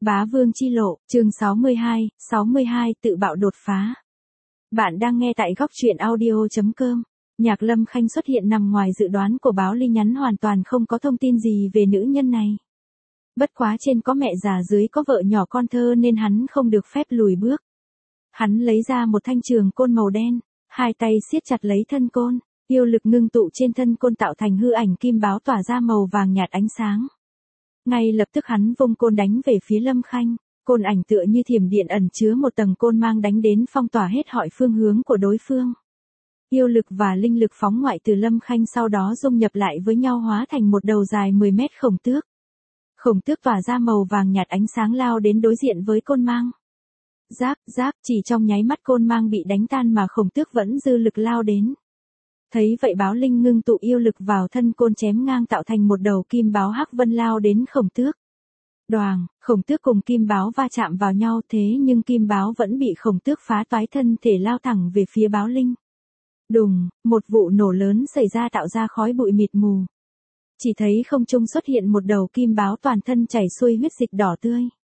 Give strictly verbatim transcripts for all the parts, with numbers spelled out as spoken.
Bá Vương chi lộ, chương sáu mươi hai, sáu mươi hai tự bạo đột phá. Bạn đang nghe tại góc truyện audio chấm com. Nhạc Lâm Khanh xuất hiện nằm ngoài dự đoán của báo Ly, nhắn hoàn toàn không có thông tin gì về nữ nhân này. Bất quá trên có mẹ già dưới có vợ nhỏ con thơ nên hắn không được phép lùi bước. Hắn lấy ra một thanh trường côn màu đen, hai tay siết chặt lấy thân côn, yêu lực ngưng tụ trên thân côn tạo thành hư ảnh kim báo tỏa ra màu vàng nhạt ánh sáng. Ngay lập tức hắn vung côn đánh về phía Lâm Khanh, côn ảnh tựa như thiểm điện ẩn chứa một tầng côn mang đánh đến phong tỏa hết mọi phương hướng của đối phương. Yêu lực và linh lực phóng ngoại từ Lâm Khanh sau đó dung nhập lại với nhau hóa thành một đầu dài mười mét khổng tước. Khổng tước tỏa ra màu vàng nhạt ánh sáng lao đến đối diện với côn mang. Giáp, giáp, chỉ trong nháy mắt côn mang bị đánh tan mà khổng tước vẫn dư lực lao đến. Thấy vậy Báo Linh ngưng tụ yêu lực vào thân côn chém ngang tạo thành một đầu kim báo hắc vân lao đến khổng tước. Đoàng, khổng tước cùng kim báo va chạm vào nhau, thế nhưng kim báo vẫn bị khổng tước phá toái thân thể lao thẳng về phía Báo Linh. Đùng, một vụ nổ lớn xảy ra tạo ra khói bụi mịt mù. Chỉ thấy không trung xuất hiện một đầu kim báo toàn thân chảy xuôi huyết dịch đỏ tươi.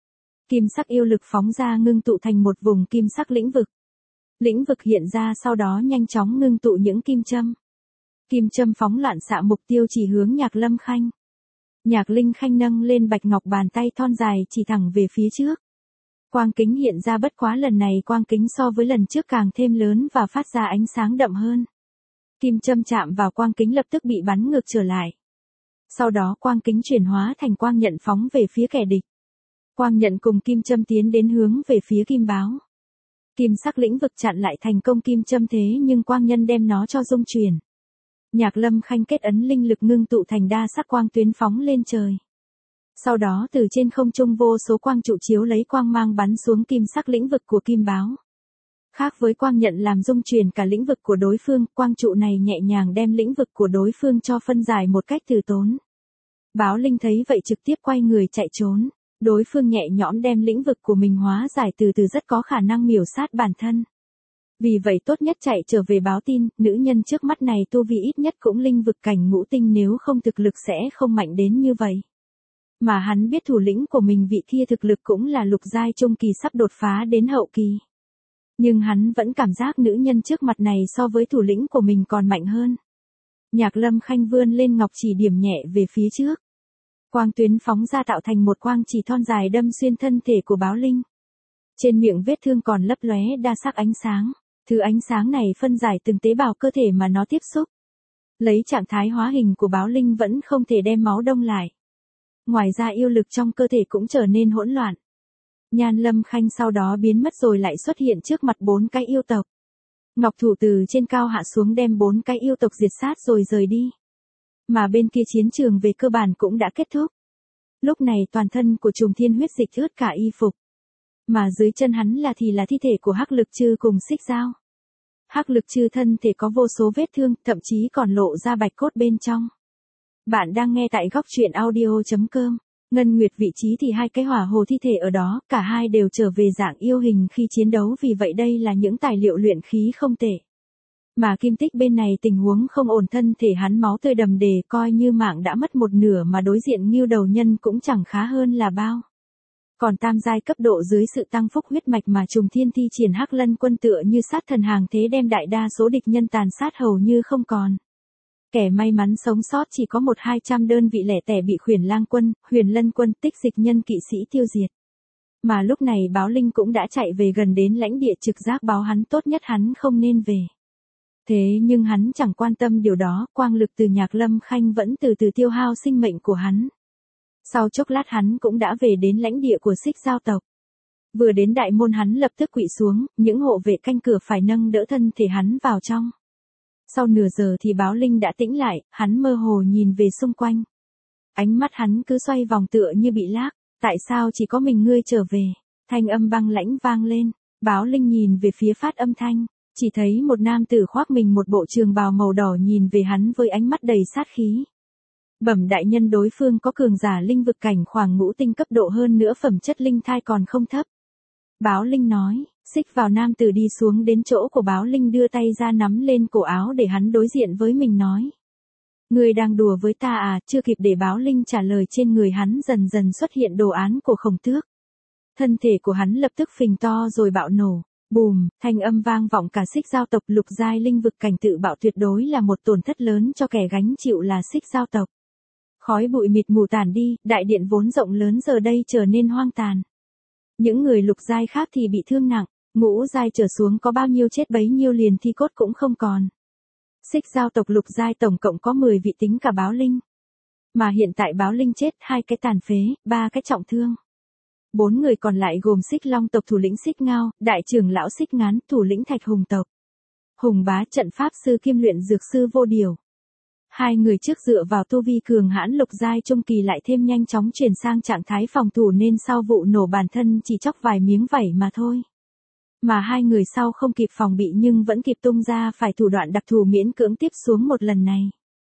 Kim sắc yêu lực phóng ra ngưng tụ thành một vùng kim sắc lĩnh vực. Lĩnh vực hiện ra sau đó nhanh chóng ngưng tụ những kim châm. Kim châm phóng loạn xạ mục tiêu chỉ hướng Nhạc Lâm Khanh. Nhạc Linh Khanh nâng lên bạch ngọc bàn tay thon dài chỉ thẳng về phía trước. Quang kính hiện ra, bất quá lần này quang kính so với lần trước càng thêm lớn và phát ra ánh sáng đậm hơn. Kim châm chạm vào quang kính lập tức bị bắn ngược trở lại. Sau đó quang kính chuyển hóa thành quang nhận phóng về phía kẻ địch. Quang nhận cùng kim châm tiến đến hướng về phía kim báo. Kim sắc lĩnh vực chặn lại thành công kim châm, thế nhưng quang nhân đem nó cho dung chuyển. Nhạc Lâm Khanh kết ấn linh lực ngưng tụ thành đa sắc quang tuyến phóng lên trời. Sau đó từ trên không trung vô số quang trụ chiếu lấy quang mang bắn xuống kim sắc lĩnh vực của kim báo. Khác với quang nhận làm dung chuyển cả lĩnh vực của đối phương, quang trụ này nhẹ nhàng đem lĩnh vực của đối phương cho phân giải một cách từ tốn. Báo Linh thấy vậy trực tiếp quay người chạy trốn. Đối phương nhẹ nhõm đem lĩnh vực của mình hóa giải từ từ rất có khả năng miểu sát bản thân. Vì vậy tốt nhất chạy trở về báo tin, nữ nhân trước mắt này tu vi ít nhất cũng linh vực cảnh ngũ tinh, nếu không thực lực sẽ không mạnh đến như vậy. Mà hắn biết thủ lĩnh của mình vị kia thực lực cũng là lục giai trung kỳ sắp đột phá đến hậu kỳ. Nhưng hắn vẫn cảm giác nữ nhân trước mặt này so với thủ lĩnh của mình còn mạnh hơn. Nhạc Lâm Khanh vươn lên ngọc chỉ điểm nhẹ về phía trước. Quang tuyến phóng ra tạo thành một quang chỉ thon dài đâm xuyên thân thể của Báo Linh. Trên miệng vết thương còn lấp lóe đa sắc ánh sáng, thứ ánh sáng này phân giải từng tế bào cơ thể mà nó tiếp xúc. Lấy trạng thái hóa hình của Báo Linh vẫn không thể đem máu đông lại. Ngoài ra yêu lực trong cơ thể cũng trở nên hỗn loạn. Nhan Lâm Khanh sau đó biến mất rồi lại xuất hiện trước mặt bốn cái yêu tộc. Ngọc thủ từ trên cao hạ xuống đem bốn cái yêu tộc diệt sát rồi rời đi. Mà bên kia chiến trường về cơ bản cũng đã kết thúc. Lúc này toàn thân của Trùng Thiên huyết dịch ướt cả y phục. Mà dưới chân hắn là thì là thi thể của Hắc Lực Trư cùng Xích Dao. Hắc Lực Trư thân thể có vô số vết thương, thậm chí còn lộ ra bạch cốt bên trong. Bạn đang nghe tại góc truyện audio chấm com. Ngân Nguyệt vị trí thì hai cái hỏa hồ thi thể ở đó, cả hai đều trở về dạng yêu hình khi chiến đấu, vì vậy đây là những tài liệu luyện khí không tệ. Mà Kim Tích bên này tình huống không ổn, thân thể hắn máu tươi đầm đìa, coi như mạng đã mất một nửa, mà đối diện Ngưu Đầu Nhân cũng chẳng khá hơn là bao. Còn tam giai cấp độ dưới sự tăng phúc huyết mạch mà Trùng Thiên thi triển Hắc Lân Quân tựa như sát thần hàng thế, đem đại đa số địch nhân tàn sát hầu như không còn. Kẻ may mắn sống sót chỉ có một hai trăm đơn vị lẻ tẻ bị Huyền Lang Quân, Huyền Lân Quân, Tích Dịch Nhân kỵ sĩ tiêu diệt. Mà lúc này Báo Linh cũng đã chạy về gần đến lãnh địa, trực giác báo hắn tốt nhất hắn không nên về. Thế nhưng hắn chẳng quan tâm điều đó, quang lực từ Nhạc Lâm Khanh vẫn từ từ tiêu hao sinh mệnh của hắn. Sau chốc lát hắn cũng đã về đến lãnh địa của Xích Dao tộc. Vừa đến đại môn hắn lập tức quỵ xuống, những hộ vệ canh cửa phải nâng đỡ thân thể hắn vào trong. Sau nửa giờ thì Báo Linh đã tĩnh lại, hắn mơ hồ nhìn về xung quanh. Ánh mắt hắn cứ xoay vòng tựa như bị lác, tại sao chỉ có mình ngươi trở về, thanh âm băng lãnh vang lên. Báo Linh nhìn về phía phát âm thanh. Chỉ thấy một nam tử khoác mình một bộ trường bào màu đỏ nhìn về hắn với ánh mắt đầy sát khí. Bẩm đại nhân, đối phương có cường giả linh vực cảnh khoảng ngũ tinh cấp độ, hơn nữa phẩm chất linh thai còn không thấp. Báo Linh nói, xích vào nam tử đi xuống đến chỗ của Báo Linh, đưa tay ra nắm lên cổ áo để hắn đối diện với mình nói. Ngươi đang đùa với ta à? Chưa kịp để Báo Linh trả lời, trên người hắn dần dần xuất hiện đồ án của Khổng Tước. Thân thể của hắn lập tức phình to rồi bạo nổ. Bùm, thanh âm vang vọng cả Xích Giao tộc. Lục giai linh vực cảnh tự bạo tuyệt đối là một tổn thất lớn cho kẻ gánh chịu là Xích Giao tộc. Khói bụi mịt mù tản đi, đại điện vốn rộng lớn giờ đây trở nên hoang tàn. Những người lục giai khác thì bị thương nặng, ngũ giai trở xuống có bao nhiêu chết bấy nhiêu, liền thi cốt cũng không còn. Xích Giao tộc lục giai tổng cộng có mười vị tính cả Báo Linh. Mà hiện tại Báo Linh chết, hai cái tàn phế, ba cái trọng thương. Bốn người còn lại gồm Xích Long tộc thủ lĩnh Xích Ngao, đại trưởng lão Xích Ngán, thủ lĩnh Thạch Hùng tộc. Hùng Bá trận pháp sư kiêm luyện dược sư Vô Điều. Hai người trước dựa vào tu vi cường hãn lục giai trung kỳ lại thêm nhanh chóng chuyển sang trạng thái phòng thủ nên sau vụ nổ bản thân chỉ chóc vài miếng vảy mà thôi. Mà hai người sau không kịp phòng bị nhưng vẫn kịp tung ra phải thủ đoạn đặc thù miễn cưỡng tiếp xuống một lần này.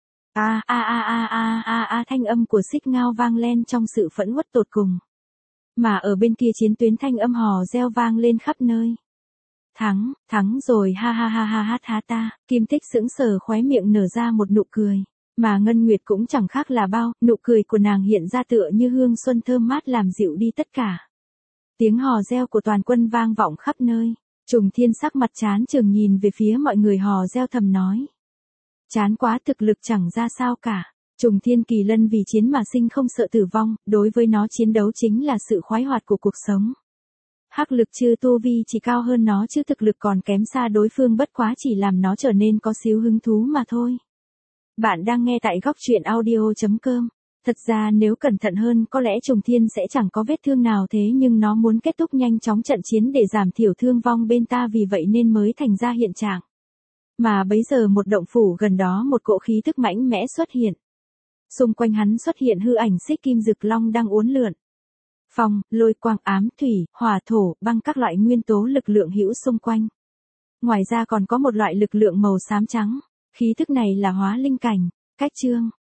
A a a a a a a thanh âm của Xích Ngao vang lên trong sự phẫn uất tột cùng. Mà ở bên kia chiến tuyến thanh âm hò reo vang lên khắp nơi. Thắng, thắng rồi ha ha ha ha ha ha ta, Kim Tích sững sờ khóe miệng nở ra một nụ cười, mà Ngân Nguyệt cũng chẳng khác là bao, nụ cười của nàng hiện ra tựa như hương xuân thơm mát làm dịu đi tất cả. Tiếng hò reo của toàn quân vang vọng khắp nơi, Trùng Thiên sắc mặt chán chường nhìn về phía mọi người hò reo thầm nói. Chán quá, thực lực chẳng ra sao cả. Trùng Thiên kỳ lân vì chiến mà sinh không sợ tử vong, đối với nó chiến đấu chính là sự khoái hoạt của cuộc sống. Hắc lực chư tu vi chỉ cao hơn nó chứ thực lực còn kém xa đối phương, bất quá chỉ làm nó trở nên có xíu hứng thú mà thôi. Bạn đang nghe tại góc truyện audio chấm com. Thật ra nếu cẩn thận hơn có lẽ Trùng Thiên sẽ chẳng có vết thương nào, thế nhưng nó muốn kết thúc nhanh chóng trận chiến để giảm thiểu thương vong bên ta, vì vậy nên mới thành ra hiện trạng. Mà bấy giờ một động phủ gần đó một cỗ khí tức mãnh mẽ xuất hiện. Xung quanh hắn xuất hiện hư ảnh Xích Kim Dực Long đang uốn lượn. Phong, lôi, quang, ám, thủy, hỏa, thổ, băng các loại nguyên tố lực lượng hữu xung quanh. Ngoài ra còn có một loại lực lượng màu xám trắng, khí thức này là hóa linh cảnh. Cách chương